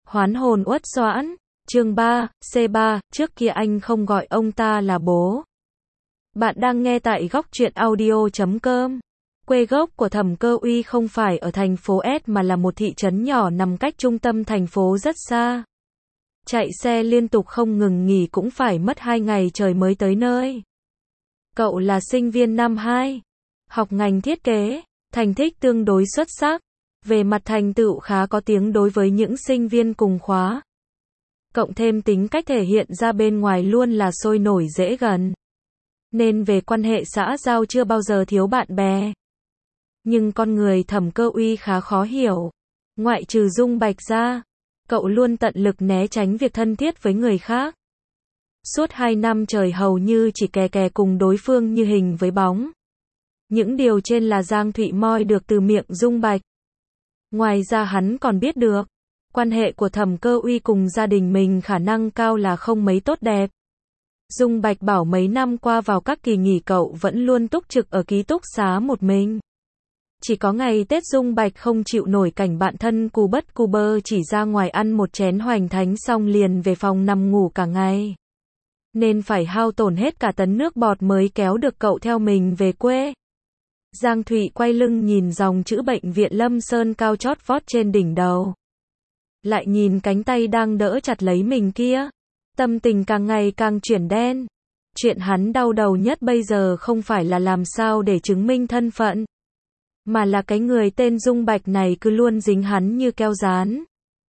Hoán hồn uất doãn, chương 3, C3, trước kia anh không gọi ông ta là bố. Bạn đang nghe tại góc truyện audio.com. Quê gốc của Thẩm Cơ Uy không phải ở thành phố S mà là một thị trấn nhỏ nằm cách trung tâm thành phố rất xa. Chạy xe liên tục không ngừng nghỉ cũng phải mất 2 ngày trời mới tới nơi. Cậu là sinh viên năm 2, học ngành thiết kế, thành tích tương đối xuất sắc. Về mặt thành tựu khá có tiếng đối với những sinh viên cùng khóa. Cộng thêm tính cách thể hiện ra bên ngoài luôn là sôi nổi dễ gần. Nên về quan hệ xã giao chưa bao giờ thiếu bạn bè. Nhưng con người Thẩm Cơ Uy khá khó hiểu. Ngoại trừ Dung Bạch ra, cậu luôn tận lực né tránh việc thân thiết với người khác. Suốt 2 năm trời hầu như chỉ kè kè cùng đối phương như hình với bóng. Những điều trên là Giang Thụy moi được từ miệng Dung Bạch. Ngoài ra hắn còn biết được, quan hệ của Thẩm Cơ Uy cùng gia đình mình khả năng cao là không mấy tốt đẹp. Dung Bạch bảo mấy năm qua vào các kỳ nghỉ cậu vẫn luôn túc trực ở ký túc xá một mình. Chỉ có ngày Tết Dung Bạch không chịu nổi cảnh bạn thân cù bất cù bơ chỉ ra ngoài ăn một chén hoành thánh xong liền về phòng nằm ngủ cả ngày. Nên phải hao tổn hết cả tấn nước bọt mới kéo được cậu theo mình về quê. Giang Thụy quay lưng nhìn dòng chữ bệnh viện Lâm Sơn cao chót vót trên đỉnh đầu. Lại nhìn cánh tay đang đỡ chặt lấy mình kia. Tâm tình càng ngày càng chuyển đen. Chuyện hắn đau đầu nhất bây giờ không phải là làm sao để chứng minh thân phận. Mà là cái người tên Dung Bạch này cứ luôn dính hắn như keo dán.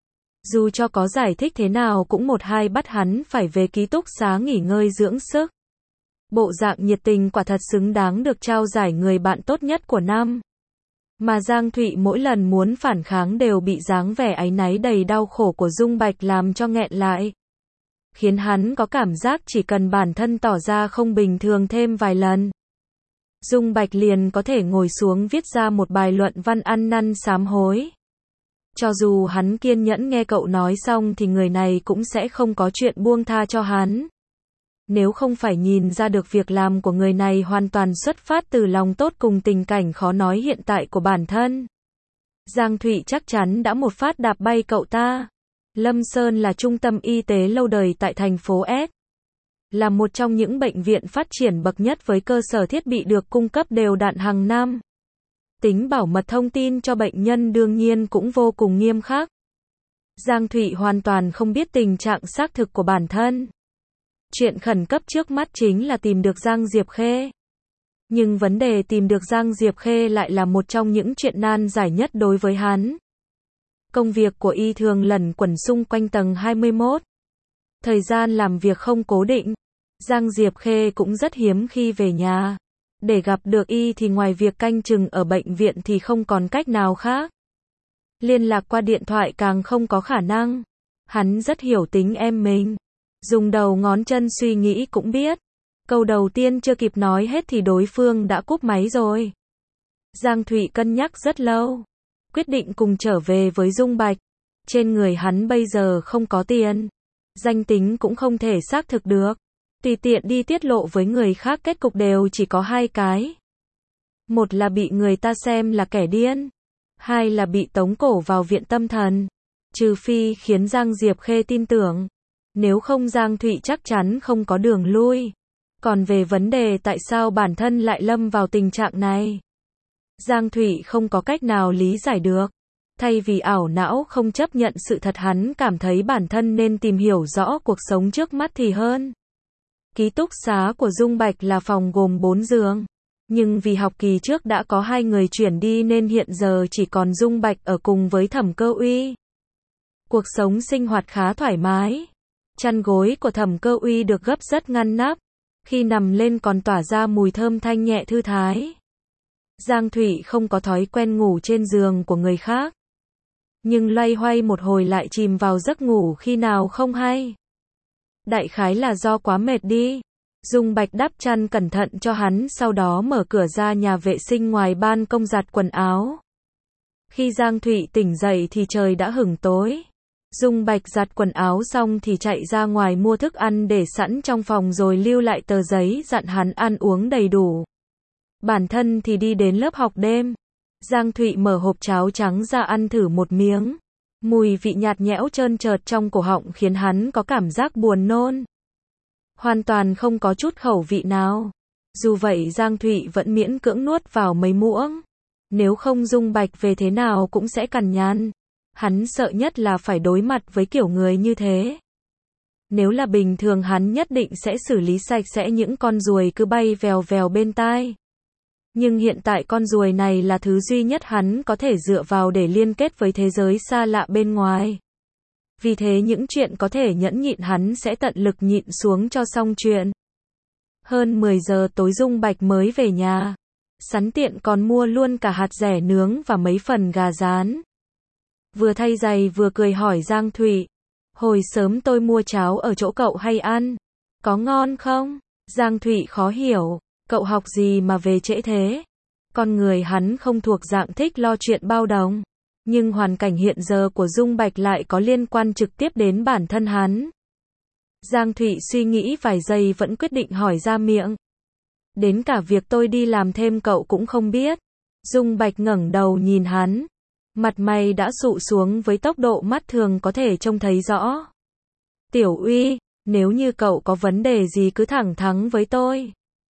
Dù cho có giải thích thế nào cũng một hai bắt hắn phải về ký túc xá nghỉ ngơi dưỡng sức. Bộ dạng nhiệt tình quả thật xứng đáng được trao giải người bạn tốt nhất của năm. Mà Giang Thụy mỗi lần muốn phản kháng đều bị dáng vẻ áy náy đầy đau khổ của Dung Bạch làm cho nghẹn lại. Khiến hắn có cảm giác chỉ cần bản thân tỏ ra không bình thường thêm vài lần. Dung Bạch liền có thể ngồi xuống viết ra một bài luận văn ăn năn sám hối. Cho dù hắn kiên nhẫn nghe cậu nói xong thì người này cũng sẽ không có chuyện buông tha cho hắn. Nếu không phải nhìn ra được việc làm của người này hoàn toàn xuất phát từ lòng tốt cùng tình cảnh khó nói hiện tại của bản thân. Giang Thụy chắc chắn đã một phát đạp bay cậu ta. Lâm Sơn là trung tâm y tế lâu đời tại thành phố S. Là một trong những bệnh viện phát triển bậc nhất với cơ sở thiết bị được cung cấp đều đặn hàng năm. Tính bảo mật thông tin cho bệnh nhân đương nhiên cũng vô cùng nghiêm khắc. Giang Thụy hoàn toàn không biết tình trạng xác thực của bản thân. Chuyện khẩn cấp trước mắt chính là tìm được Giang Diệp Khê. Nhưng vấn đề tìm được Giang Diệp Khê lại là một trong những chuyện nan giải nhất đối với hắn. Công việc của y thường lẩn quẩn xung quanh tầng 21. Thời gian làm việc không cố định. Giang Diệp Khê cũng rất hiếm khi về nhà. Để gặp được y thì ngoài việc canh chừng ở bệnh viện thì không còn cách nào khác. Liên lạc qua điện thoại càng không có khả năng. Hắn rất hiểu tính em mình. Dùng đầu ngón chân suy nghĩ cũng biết. Câu đầu tiên chưa kịp nói hết thì đối phương đã cúp máy rồi. Giang Thụy cân nhắc rất lâu. Quyết định cùng trở về với Dung Bạch. Trên người hắn bây giờ không có tiền. Danh tính cũng không thể xác thực được. Tùy tiện đi tiết lộ với người khác kết cục đều chỉ có 2 cái. Một là bị người ta xem là kẻ điên. 2 là bị tống cổ vào viện tâm thần. Trừ phi khiến Giang Diệp Khê tin tưởng. Nếu không Giang Thụy chắc chắn không có đường lui. Còn về vấn đề tại sao bản thân lại lâm vào tình trạng này, Giang Thụy không có cách nào lý giải được. Thay vì ảo não không chấp nhận sự thật hắn cảm thấy bản thân nên tìm hiểu rõ cuộc sống trước mắt thì hơn. Ký túc xá của Dung Bạch là phòng gồm 4 giường. Nhưng vì học kỳ trước đã có 2 người chuyển đi nên hiện giờ chỉ còn Dung Bạch ở cùng với Thẩm Cơ Uy. Cuộc sống sinh hoạt khá thoải mái. Chăn gối của Thẩm Cơ Uy được gấp rất ngăn nắp. Khi nằm lên còn tỏa ra mùi thơm thanh nhẹ thư thái. Giang Thụy không có thói quen ngủ trên giường của người khác. Nhưng loay hoay một hồi lại chìm vào giấc ngủ khi nào không hay. Đại khái là do quá mệt đi. Dung Bạch đắp chăn cẩn thận cho hắn sau đó mở cửa ra nhà vệ sinh ngoài ban công giặt quần áo. Khi Giang Thụy tỉnh dậy thì trời đã hửng tối. Dung Bạch giặt quần áo xong thì chạy ra ngoài mua thức ăn để sẵn trong phòng rồi lưu lại tờ giấy dặn hắn ăn uống đầy đủ. Bản thân thì đi đến lớp học đêm. Giang Thụy mở hộp cháo trắng ra ăn thử một miếng. Mùi vị nhạt nhẽo trơn trợt trong cổ họng khiến hắn có cảm giác buồn nôn. Hoàn toàn không có chút khẩu vị nào. Dù vậy Giang Thụy vẫn miễn cưỡng nuốt vào mấy muỗng. Nếu không Dung Bạch về thế nào cũng sẽ cằn nhằn. Hắn sợ nhất là phải đối mặt với kiểu người như thế. Nếu là bình thường hắn nhất định sẽ xử lý sạch sẽ những con ruồi cứ bay vèo vèo bên tai. Nhưng hiện tại con ruồi này là thứ duy nhất hắn có thể dựa vào để liên kết với thế giới xa lạ bên ngoài. Vì thế những chuyện có thể nhẫn nhịn hắn sẽ tận lực nhịn xuống cho xong chuyện. Hơn 10 giờ tối Dung Bạch mới về nhà. Sẵn tiện còn mua luôn cả hạt dẻ nướng và mấy phần gà rán. Vừa thay giày vừa cười hỏi Giang Thụy. Hồi sớm tôi mua cháo ở chỗ cậu hay ăn. Có ngon không? Giang Thụy khó hiểu. Cậu học gì mà về trễ thế? Con người hắn không thuộc dạng thích lo chuyện bao đồng. Nhưng hoàn cảnh hiện giờ của Dung Bạch lại có liên quan trực tiếp đến bản thân hắn. Giang Thụy suy nghĩ vài giây vẫn quyết định hỏi ra miệng. Đến cả việc tôi đi làm thêm cậu cũng không biết. Dung Bạch ngẩng đầu nhìn hắn. Mặt mày đã sụ xuống với tốc độ mắt thường có thể trông thấy rõ. Tiểu Uy, nếu như cậu có vấn đề gì cứ thẳng thắn với tôi.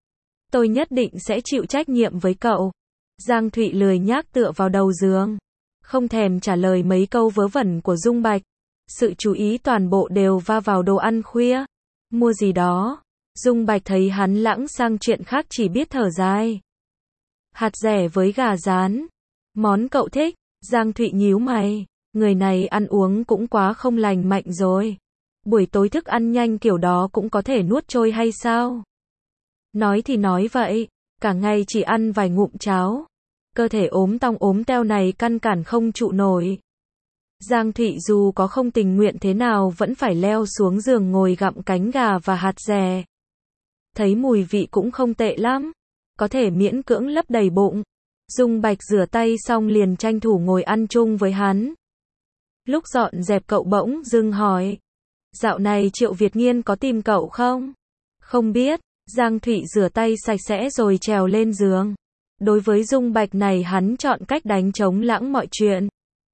Tôi nhất định sẽ chịu trách nhiệm với cậu. Giang Thụy lười nhác tựa vào đầu giường. Không thèm trả lời mấy câu vớ vẩn của Dung Bạch. Sự chú ý toàn bộ đều va vào đồ ăn khuya. Mua gì đó. Dung Bạch thấy hắn lãng sang chuyện khác chỉ biết thở dài. Hạt dẻ với gà rán. Món cậu thích. Giang Thụy nhíu mày. Người này ăn uống cũng quá không lành mạnh rồi. Buổi tối thức ăn nhanh kiểu đó cũng có thể nuốt trôi hay sao? Nói thì nói vậy. Cả ngày chỉ ăn vài ngụm cháo. Cơ thể ốm tong ốm teo này căn bản không trụ nổi. Giang Thụy dù có không tình nguyện thế nào vẫn phải leo xuống giường ngồi gặm cánh gà và hạt dẻ. Thấy mùi vị cũng không tệ lắm. Có thể miễn cưỡng lấp đầy bụng. Dung Bạch rửa tay xong liền tranh thủ ngồi ăn chung với hắn. Lúc dọn dẹp cậu bỗng dưng hỏi. Dạo này Triệu Việt Nghiên có tìm cậu không? Không biết. Giang Thụy rửa tay sạch sẽ rồi trèo lên giường. Đối với Dung Bạch này hắn chọn cách đánh trống lãng mọi chuyện.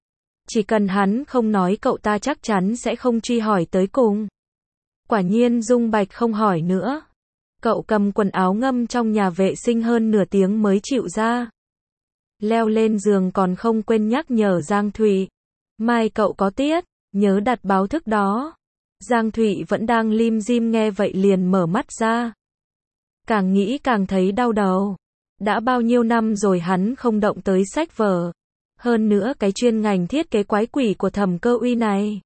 Chỉ cần hắn không nói cậu ta chắc chắn sẽ không truy hỏi tới cùng. Quả nhiên Dung Bạch không hỏi nữa. Cậu cầm quần áo ngâm trong nhà vệ sinh hơn nửa tiếng mới chịu ra. Leo lên giường còn không quên nhắc nhở Giang Thụy. Mai cậu có tiết, nhớ đặt báo thức đó. Giang Thụy vẫn đang lim dim nghe vậy liền mở mắt ra. Càng nghĩ càng thấy đau đầu. Đã bao nhiêu năm rồi hắn không động tới sách vở. Hơn nữa cái chuyên ngành thiết kế quái quỷ của Thẩm Cơ Uy này.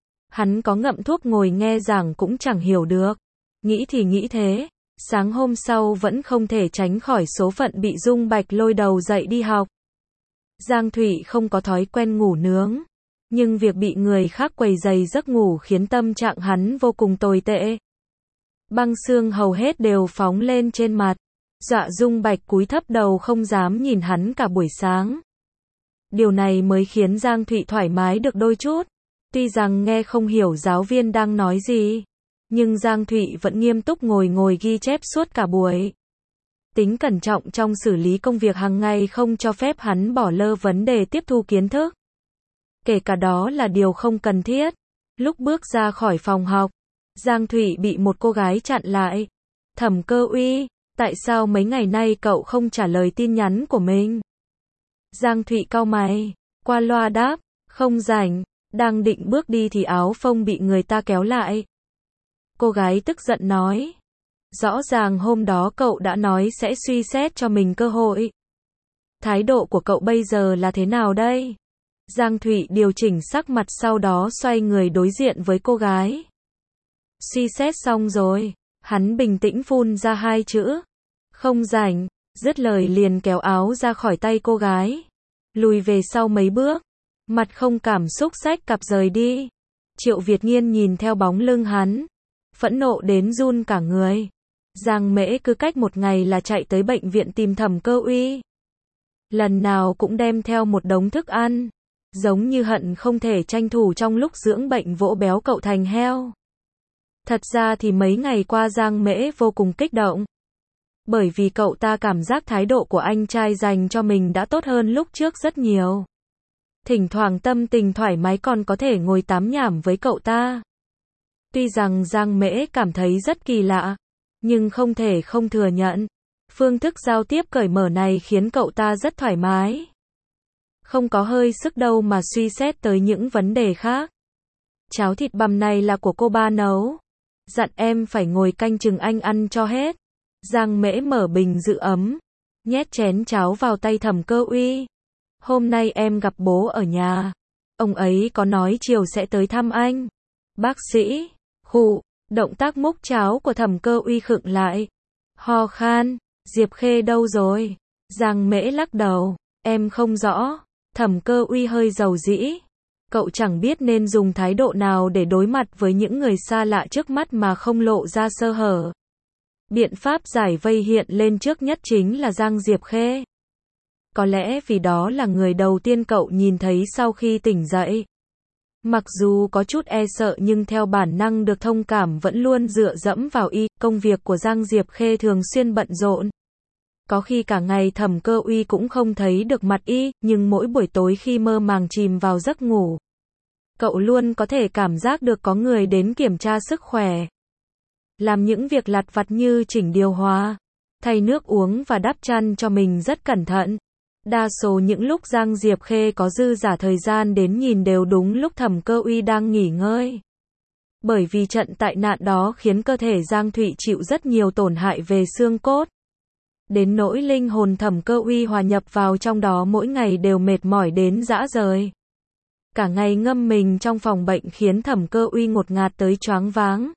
Hắn có ngậm thuốc ngồi nghe giảng cũng chẳng hiểu được. Nghĩ thì nghĩ thế. Sáng hôm sau vẫn không thể tránh khỏi số phận bị Dung Bạch lôi đầu dậy đi học. Giang Thụy không có thói quen ngủ nướng. Nhưng việc bị người khác quấy rầy giấc ngủ khiến tâm trạng hắn vô cùng tồi tệ. Băng xương hầu hết đều phóng lên trên mặt. Dọa Dung Bạch cúi thấp đầu không dám nhìn hắn cả buổi sáng. Điều này mới khiến Giang Thụy thoải mái được đôi chút. Tuy rằng nghe không hiểu giáo viên đang nói gì. Nhưng Giang Thụy vẫn nghiêm túc ngồi ghi chép suốt cả buổi. Tính cẩn trọng trong xử lý công việc hàng ngày không cho phép hắn bỏ lơ vấn đề tiếp thu kiến thức. Kể cả đó là điều không cần thiết. Lúc bước ra khỏi phòng học, Giang Thụy bị một cô gái chặn lại. Thẩm Cơ Uy, tại sao mấy ngày nay cậu không trả lời tin nhắn của mình? Giang Thụy cau mày, qua loa đáp, không rảnh. Đang định bước đi thì áo phông bị người ta kéo lại. Cô gái tức giận nói. Rõ ràng hôm đó cậu đã nói sẽ suy xét cho mình cơ hội. Thái độ của cậu bây giờ là thế nào đây? Giang Thụy điều chỉnh sắc mặt sau đó xoay người đối diện với cô gái. Suy xét xong rồi. Hắn bình tĩnh phun ra hai chữ. Không rảnh. Dứt lời liền kéo áo ra khỏi tay cô gái. Lùi về sau mấy bước. Mặt không cảm xúc xách cặp rời đi. Triệu Việt Nghiên nhìn theo bóng lưng hắn. Phẫn nộ đến run cả người. Giang Mễ cứ cách một ngày là chạy tới bệnh viện tìm Thẩm Cơ Uy. Lần nào cũng đem theo một đống thức ăn. Giống như hận không thể tranh thủ trong lúc dưỡng bệnh vỗ béo cậu thành heo. Thật ra thì mấy ngày qua Giang Mễ vô cùng kích động. Bởi vì cậu ta cảm giác thái độ của anh trai dành cho mình đã tốt hơn lúc trước rất nhiều. Thỉnh thoảng tâm tình thoải mái còn có thể ngồi tám nhảm với cậu ta. Tuy rằng Giang Mễ cảm thấy rất kỳ lạ, nhưng không thể không thừa nhận. Phương thức giao tiếp cởi mở này khiến cậu ta rất thoải mái. Không có hơi sức đâu mà suy xét tới những vấn đề khác. Cháo thịt bằm này là của cô ba nấu. Dặn em phải ngồi canh chừng anh ăn cho hết. Giang Mễ mở bình giữ ấm, nhét chén cháo vào tay Thẩm Cơ Uy. Hôm nay em gặp bố ở nhà. Ông ấy có nói chiều sẽ tới thăm anh. Bác sĩ, khụ, động tác múc cháo của Thẩm Cơ Uy khựng lại. Ho khan, Diệp Khê đâu rồi? Giang Mễ lắc đầu, em không rõ. Thẩm Cơ Uy hơi dầu dĩ. Cậu chẳng biết nên dùng thái độ nào để đối mặt với những người xa lạ trước mắt mà không lộ ra sơ hở. Biện pháp giải vây hiện lên trước nhất chính là Giang Diệp Khê. Có lẽ vì đó là người đầu tiên cậu nhìn thấy sau khi tỉnh dậy. Mặc dù có chút e sợ nhưng theo bản năng được thông cảm vẫn luôn dựa dẫm vào y. Công việc của Giang Diệp Khê thường xuyên bận rộn. Có khi cả ngày Thẩm Cơ Uy cũng không thấy được mặt y, nhưng mỗi buổi tối khi mơ màng chìm vào giấc ngủ, cậu luôn có thể cảm giác được có người đến kiểm tra sức khỏe. Làm những việc lặt vặt như chỉnh điều hòa, thay nước uống và đắp chăn cho mình rất cẩn thận. Đa số những lúc Giang Diệp Khê có dư dả thời gian đến nhìn đều đúng lúc Thẩm Cơ Uy đang nghỉ ngơi. Bởi vì trận tai nạn đó khiến cơ thể Giang Thụy chịu rất nhiều tổn hại về xương cốt. Đến nỗi linh hồn Thẩm Cơ Uy hòa nhập vào trong đó mỗi ngày đều mệt mỏi đến rã rời. Cả ngày ngâm mình trong phòng bệnh khiến Thẩm Cơ Uy ngột ngạt tới choáng váng.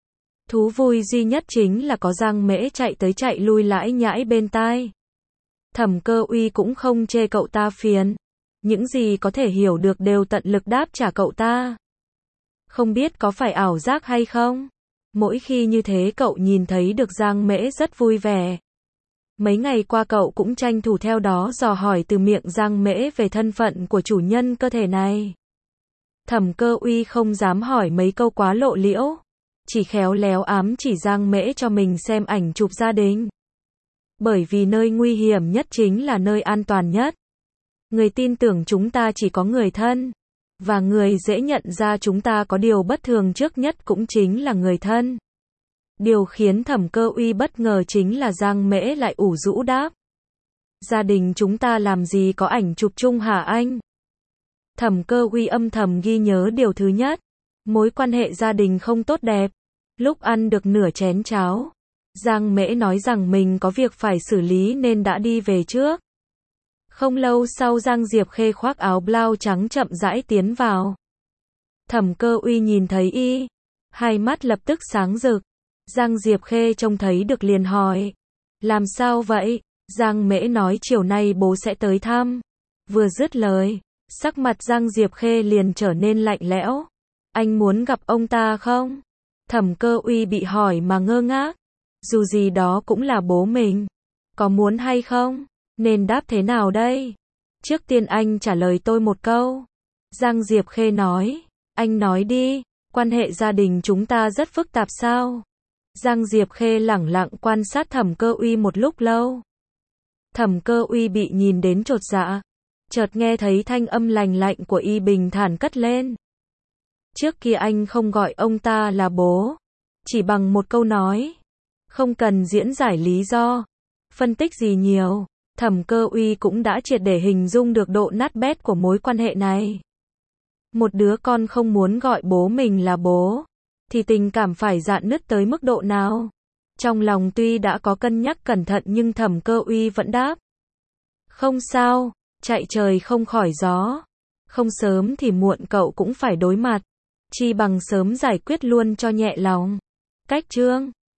Thú vui duy nhất chính là có Giang Mễ chạy tới chạy lui lãi nhãi bên tai. Thẩm Cơ Uy cũng không chê cậu ta phiền. Những gì có thể hiểu được đều tận lực đáp trả cậu ta. Không biết có phải ảo giác hay không? Mỗi khi như thế cậu nhìn thấy được Giang Mễ rất vui vẻ. Mấy ngày qua cậu cũng tranh thủ theo đó dò hỏi từ miệng Giang Mễ về thân phận của chủ nhân cơ thể này. Thẩm Cơ Uy không dám hỏi mấy câu quá lộ liễu, chỉ khéo léo ám chỉ Giang Mễ cho mình xem ảnh chụp gia đình. Bởi vì nơi nguy hiểm nhất chính là nơi an toàn nhất. Người tin tưởng chúng ta chỉ có người thân, và người dễ nhận ra chúng ta có điều bất thường trước nhất cũng chính là người thân. Điều khiến Thẩm Cơ Uy bất ngờ chính là Giang Mễ lại ủ rũ đáp. Gia đình chúng ta làm gì có ảnh chụp chung hả anh? Thẩm Cơ Uy âm thầm ghi nhớ điều thứ nhất. Mối quan hệ gia đình không tốt đẹp. Lúc ăn được nửa chén cháo, Giang Mễ nói rằng mình có việc phải xử lý nên đã đi về trước. Không lâu sau Giang Diệp Khê khoác áo blau trắng chậm rãi tiến vào. Thẩm Cơ Uy nhìn thấy y, hai mắt lập tức sáng rực. Giang Diệp Khê trông thấy được liền hỏi. Làm sao vậy? Giang Mễ nói chiều nay bố sẽ tới thăm. Vừa dứt lời, sắc mặt Giang Diệp Khê liền trở nên lạnh lẽo. Anh muốn gặp ông ta không? Thẩm Cơ Uy bị hỏi mà ngơ ngác. Dù gì đó cũng là bố mình. Có muốn hay không? Nên đáp thế nào đây? Trước tiên anh trả lời tôi một câu. Giang Diệp Khê nói. Anh nói đi, quan hệ gia đình chúng ta rất phức tạp sao? Giang Diệp Khê lẳng lặng quan sát Thẩm Cơ Uy một lúc lâu. Thẩm Cơ Uy bị nhìn đến chột dạ. Chợt nghe thấy thanh âm lành lạnh của y bình thản cất lên. Trước kia anh không gọi ông ta là bố. Chỉ bằng một câu nói. Không cần diễn giải lý do, phân tích gì nhiều. Thẩm Cơ Uy cũng đã triệt để hình dung được độ nát bét của mối quan hệ này. Một đứa con không muốn gọi bố mình là bố, thì tình cảm phải rạn nứt tới mức độ nào? Trong lòng tuy đã có cân nhắc cẩn thận nhưng Thẩm Cơ Uy vẫn đáp. Không sao, chạy trời không khỏi gió. Không sớm thì muộn cậu cũng phải đối mặt. Chi bằng sớm giải quyết luôn cho nhẹ lòng. Cách chương